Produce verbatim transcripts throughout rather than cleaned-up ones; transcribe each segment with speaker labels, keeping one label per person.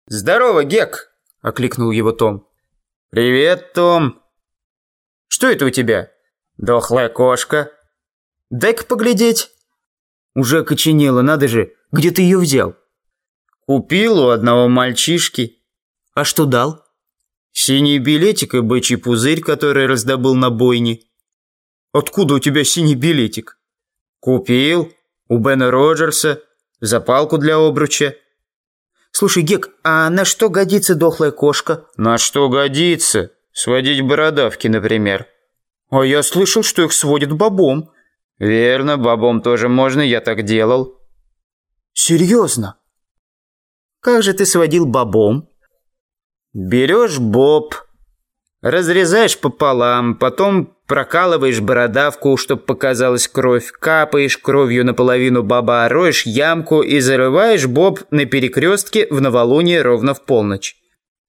Speaker 1: «Здорово, Гек!» – окликнул его Том. «Привет, Том!» «Что это у тебя?» «Дохлая кошка». «Дай-ка поглядеть». «Уже окоченела, надо же! Где ты ее взял?» «Купил у одного мальчишки». «А что дал?» «Синий билетик и бычий пузырь, который раздобыл на бойне». «Откуда у тебя синий билетик?» «Купил у Бена Роджерса запалку для обруча».
Speaker 2: «Слушай, Гек, а на что годится дохлая кошка?»
Speaker 1: «На что годится? Сводить бородавки, например».
Speaker 2: «А я слышал, что их сводят бобом».
Speaker 1: «Верно, бобом тоже можно, я так делал».
Speaker 2: «Серьезно? Как же ты сводил бобом?»
Speaker 1: «Берешь боб, разрезаешь пополам, потом прокалываешь бородавку, чтобы показалась кровь, капаешь кровью наполовину боба, роешь ямку и зарываешь боб на перекрестке в новолуние ровно в полночь».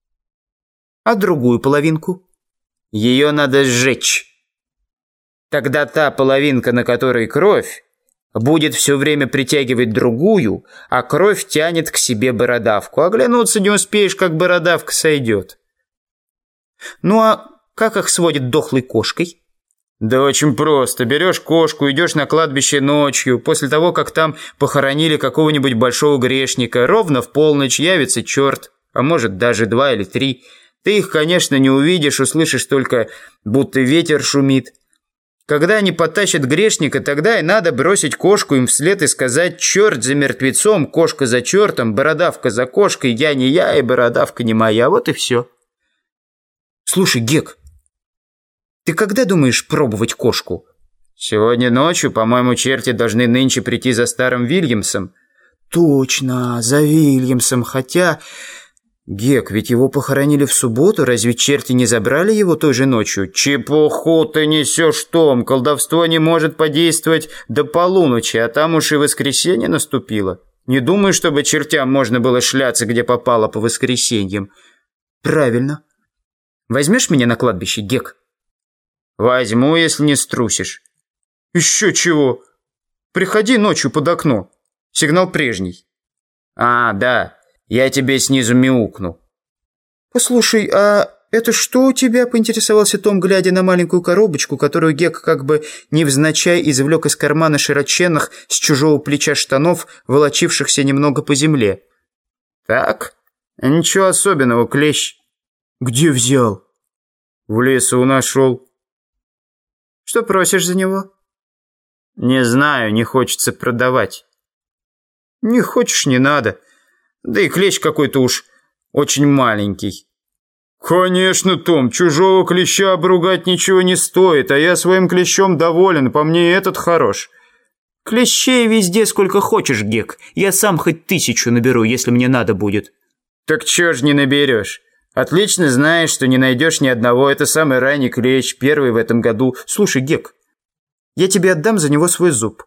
Speaker 2: «А другую половинку?»
Speaker 1: «Ее надо сжечь. Тогда та половинка, на которой кровь, будет все время притягивать другую, а кровь тянет к себе бородавку. Оглянуться не успеешь, как бородавка сойдет».
Speaker 2: «Ну а как их сводят дохлой кошкой?»
Speaker 1: «Да очень просто. Берешь кошку, идешь на кладбище ночью, после того, как там похоронили какого-нибудь большого грешника. Ровно в полночь явится черт, а может даже два или три. Ты их, конечно, не увидишь, услышишь только, будто ветер шумит. Когда они потащат грешника, тогда и надо бросить кошку им вслед и сказать: черт за мертвецом, кошка за чертом, бородавка за кошкой, я не я и бородавка не моя». Вот и все.
Speaker 2: «Слушай, Гек, ты когда думаешь пробовать кошку?»
Speaker 1: «Сегодня ночью, по-моему, черти должны нынче прийти за старым Вильямсом».
Speaker 2: «Точно, за Вильямсом, хотя...» «Гек, ведь его похоронили в субботу, разве черти не забрали его той же ночью?»
Speaker 1: «Чепуху ты несешь, Том, колдовство не может подействовать до полуночи, а там уж и воскресенье наступило. Не думаю, чтобы чертям можно было шляться, где попало, по воскресеньям».
Speaker 2: «Правильно. Возьмешь меня на кладбище, Гек?»
Speaker 1: «Возьму, если не струсишь».
Speaker 2: «Еще чего? Приходи ночью под окно. Сигнал прежний».
Speaker 1: «А, да. Я тебе снизу мяукну».
Speaker 2: «Послушай, а это что у тебя?» – поинтересовался Том, глядя на маленькую коробочку, которую Гек как бы невзначай извлек из кармана широченных с чужого плеча штанов, волочившихся немного по земле.
Speaker 1: «Так, ничего особенного, клещ».
Speaker 2: «Где взял?»
Speaker 1: «В лесу нашел».
Speaker 2: «Что просишь за него?»
Speaker 1: «Не знаю, не хочется продавать».
Speaker 2: «Не хочешь, не надо. Да и клещ какой-то уж очень маленький».
Speaker 1: «Конечно, Том, чужого клеща обругать ничего не стоит, а я своим клещом доволен, по мне этот хорош».
Speaker 2: «Клещей везде сколько хочешь, Гек. Я сам хоть тысячу наберу, если мне надо будет».
Speaker 1: «Так чё ж не наберешь? Отлично знаешь, что не найдешь ни одного. Это самый ранний клещ, первый в этом году».
Speaker 2: «Слушай, Гек, я тебе отдам за него свой зуб».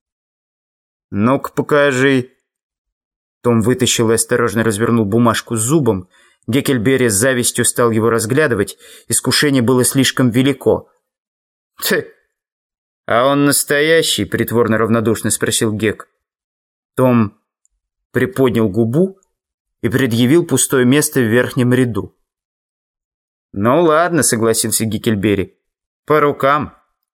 Speaker 1: «Ну-ка, покажи».
Speaker 2: Том вытащил и осторожно развернул бумажку с зубом. Геккельберри с завистью стал его разглядывать. Искушение было слишком велико.
Speaker 1: «Ты, а он настоящий?» – притворно равнодушно спросил Гек.
Speaker 2: Том приподнял губу и предъявил пустое место в верхнем ряду.
Speaker 1: «Ну ладно», – согласился Геккельберри. «По рукам».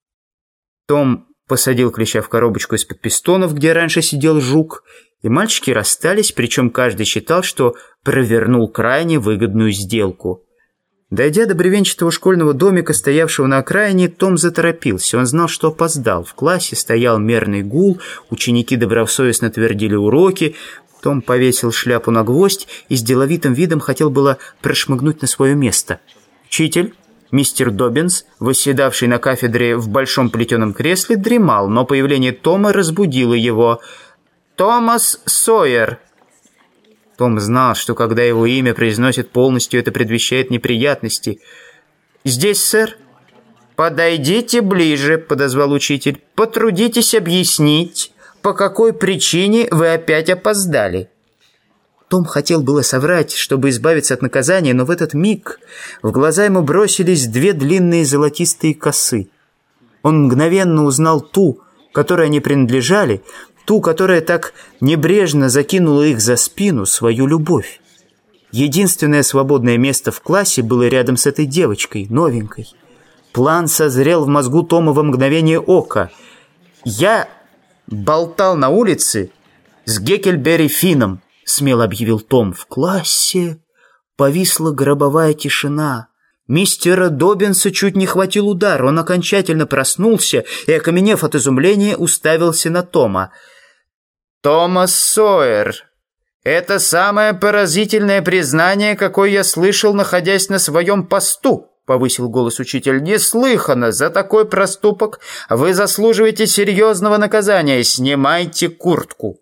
Speaker 2: Том посадил клеща в коробочку из-под пистонов, где раньше сидел жук, и мальчики расстались, причем каждый считал, что провернул крайне выгодную сделку. Дойдя до бревенчатого школьного домика, стоявшего на окраине, Том заторопился. Он знал, что опоздал. В классе стоял мерный гул, ученики добросовестно твердили уроки. Том повесил шляпу на гвоздь и с деловитым видом хотел было прошмыгнуть на свое место. Учитель, мистер Доббинс, восседавший на кафедре в большом плетеном кресле, дремал, но появление Тома разбудило его. «Томас Сойер!» Том знал, что когда его имя произносят полностью, это предвещает неприятности. «Здесь, сэр?» «Подойдите ближе», — подозвал учитель. «Потрудитесь объяснить, по какой причине вы опять опоздали». Том хотел было соврать, чтобы избавиться от наказания, но в этот миг в глаза ему бросились две длинные золотистые косы. Он мгновенно узнал ту, которой они принадлежали, ту, которая так небрежно закинула их за спину, свою любовь. Единственное свободное место в классе было рядом с этой девочкой, новенькой. План созрел в мозгу Тома во мгновение ока. «Я болтал на улице с Геккельберри Финном», — смело объявил Том. В классе повисла гробовая тишина. Мистера Доббинса чуть не хватил удар. Он окончательно проснулся и, окаменев от изумления, уставился на Тома. «Томас Сойер, это самое поразительное признание, какое я слышал, находясь на своем посту», — повысил голос учитель. «Неслыханно! За такой проступок вы заслуживаете серьезного наказания. Снимайте куртку».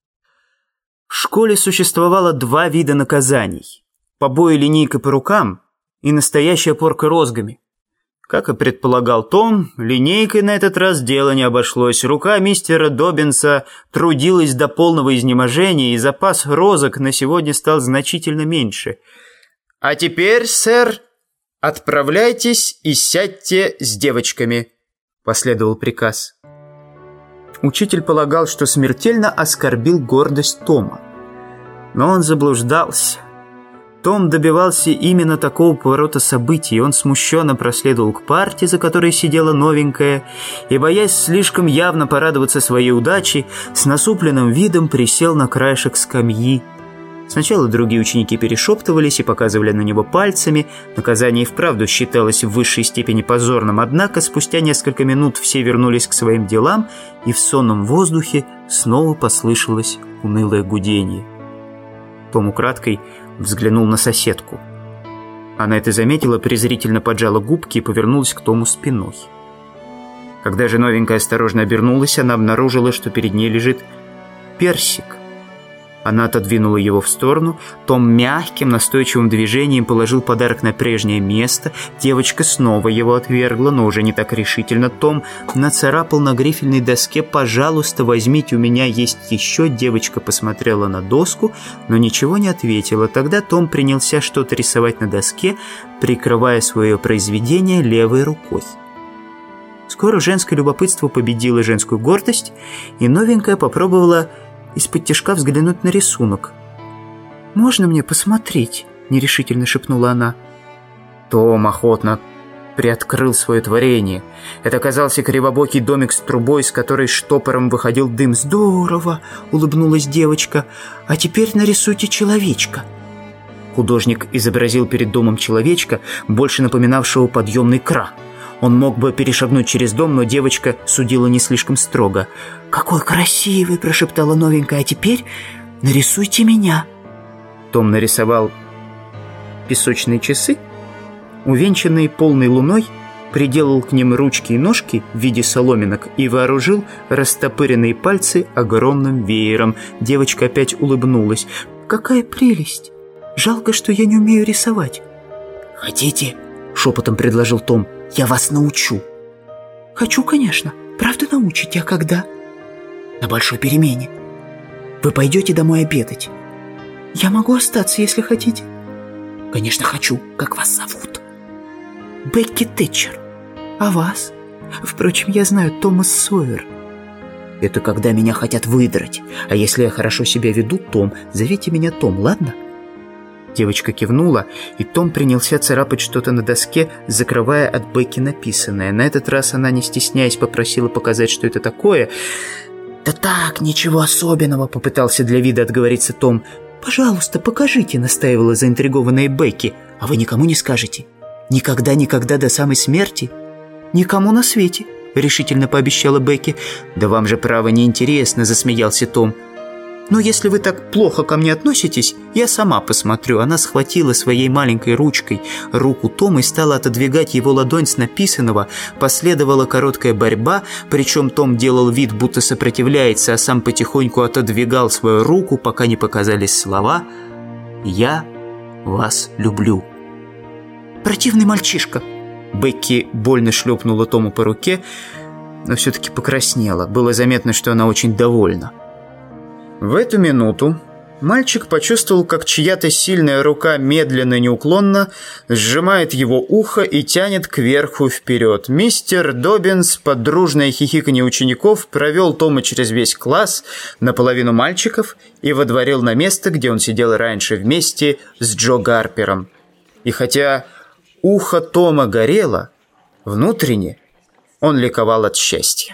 Speaker 2: В школе существовало два вида наказаний: побои линейкой по рукам и настоящая порка розгами. Как и предполагал Том, линейкой на этот раз дело не обошлось. Рука мистера Доббинса трудилась до полного изнеможения, и запас розок на сегодня стал значительно меньше. «А теперь, сэр, отправляйтесь и сядьте с девочками», — последовал приказ. Учитель полагал, что смертельно оскорбил гордость Тома. Но он заблуждался. Том добивался именно такого поворота событий. Он смущенно проследовал к парте, за которой сидела новенькая, и, боясь слишком явно порадоваться своей удаче, с насупленным видом присел на краешек скамьи. Сначала другие ученики перешептывались и показывали на него пальцами. Наказание и вправду считалось в высшей степени позорным, однако спустя несколько минут все вернулись к своим делам, и в сонном воздухе снова послышалось унылое гудение. Том украдкой взглянул на соседку. Она это заметила, презрительно поджала губки и повернулась к Тому спиной. Когда же новенькая осторожно обернулась, она обнаружила, что перед ней лежит персик. Она отодвинула его в сторону. Том мягким, настойчивым движением положил подарок на прежнее место. Девочка снова его отвергла, но уже не так решительно. Том нацарапал на грифельной доске: «Пожалуйста, возьмите, у меня есть еще». Девочка посмотрела на доску, но ничего не ответила. Тогда Том принялся что-то рисовать на доске, прикрывая свое произведение левой рукой. Скоро женское любопытство победило женскую гордость, и новенькая попробовала из-под тишка взглянуть на рисунок. «Можно мне посмотреть?» — нерешительно шепнула она. Том охотно приоткрыл свое творение. Это оказался кривобокий домик с трубой, с которой штопором выходил дым. «Здорово!» — улыбнулась девочка. «А теперь нарисуйте человечка». Художник изобразил перед домом человечка, больше напоминавшего подъемный кран. Он мог бы перешагнуть через дом, но девочка судила не слишком строго. «Какой красивый!» – прошептала новенькая. «А теперь нарисуйте меня». Том нарисовал песочные часы, увенчанные полной луной, приделал к ним ручки и ножки в виде соломинок и вооружил растопыренные пальцы огромным веером. Девочка опять улыбнулась. «Какая прелесть! Жалко, что я не умею рисовать». «Хотите?» – шепотом предложил Том. «Я вас научу». «Хочу, конечно. Правда научите, а когда?» «На большой перемене. Вы пойдете домой обедать». «Я могу остаться, если хотите». «Конечно, хочу. Как вас зовут?» «Бекки Тэтчер». «А вас?» «Впрочем, я знаю, Томас Сойер». «Это когда меня хотят выдрать. А если я хорошо себя веду, Том, зовите меня Том, ладно?» Девочка кивнула, и Том принялся царапать что-то на доске, закрывая от Бекки написанное. На этот раз она, не стесняясь, попросила показать, что это такое. «Да так, ничего особенного», — попытался для вида отговориться Том. «Пожалуйста, покажите», — настаивала заинтригованная Бекки. «А вы никому не скажете? Никогда-никогда до самой смерти?» «Никому на свете», — решительно пообещала Бекки. «Да вам же, право, неинтересно», — засмеялся Том. «Но если вы так плохо ко мне относитесь, я сама посмотрю». Она схватила своей маленькой ручкой руку Тома и стала отодвигать его ладонь с написанного. Последовала короткая борьба, причем Том делал вид, будто сопротивляется, а сам потихоньку отодвигал свою руку, пока не показались слова «Я вас люблю». «Противный мальчишка!» Бекки больно шлепнула Тому по руке, но все-таки покраснела. Было заметно, что она очень довольна. В эту минуту Мальчик почувствовал, как чья-то сильная рука медленно и неуклонно сжимает его ухо и тянет кверху вперед. Мистер Доббинс под дружное хихиканье учеников провел Тома через весь класс, наполовину мальчиков, и водворил на место, где он сидел раньше вместе с Джо Гарпером. И хотя ухо Тома горело, внутренне он ликовал от счастья.